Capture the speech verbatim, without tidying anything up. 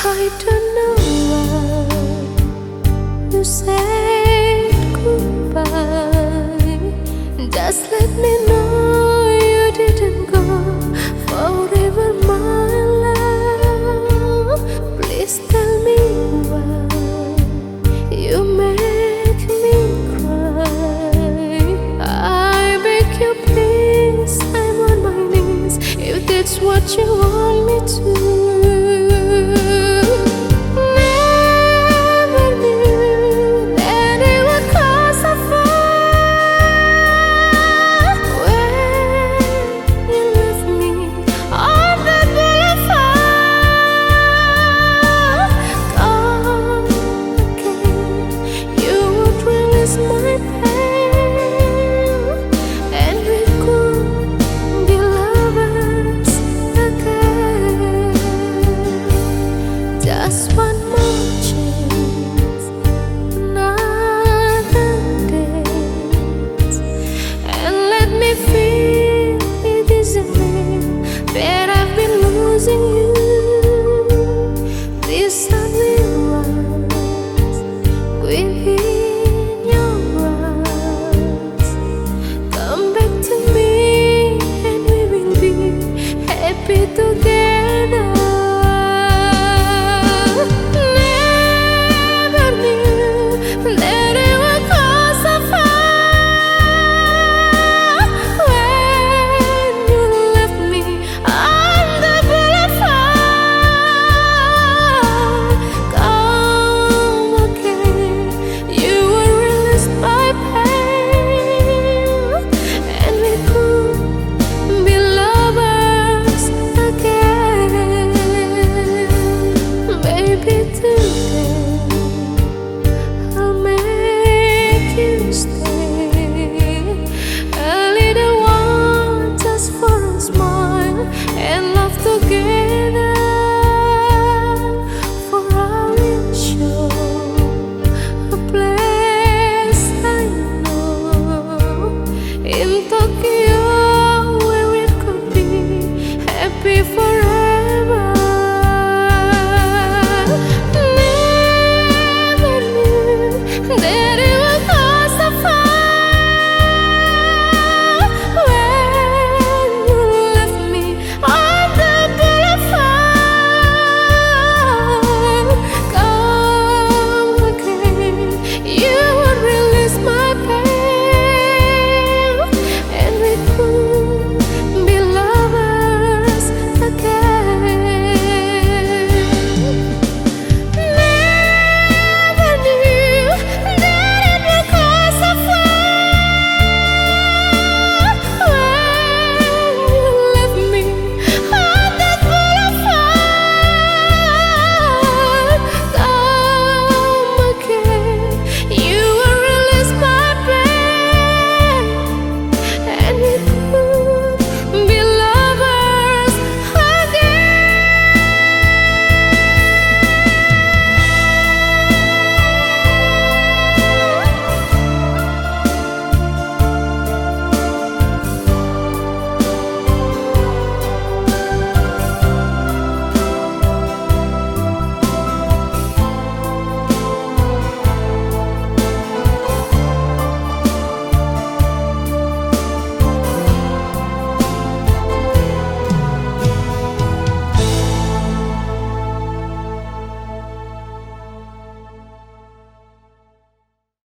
I don't know why you said goodbye. Just let me know you didn't go forever, my love. Please tell me why you make me cry. I beg you, please, I'm on my knees, if that's what you want me to. Just one more chance, another dance, and let me feel it easily that I've been losing you. This only was within your eyes. Come back to me and we will be happy together. Baby,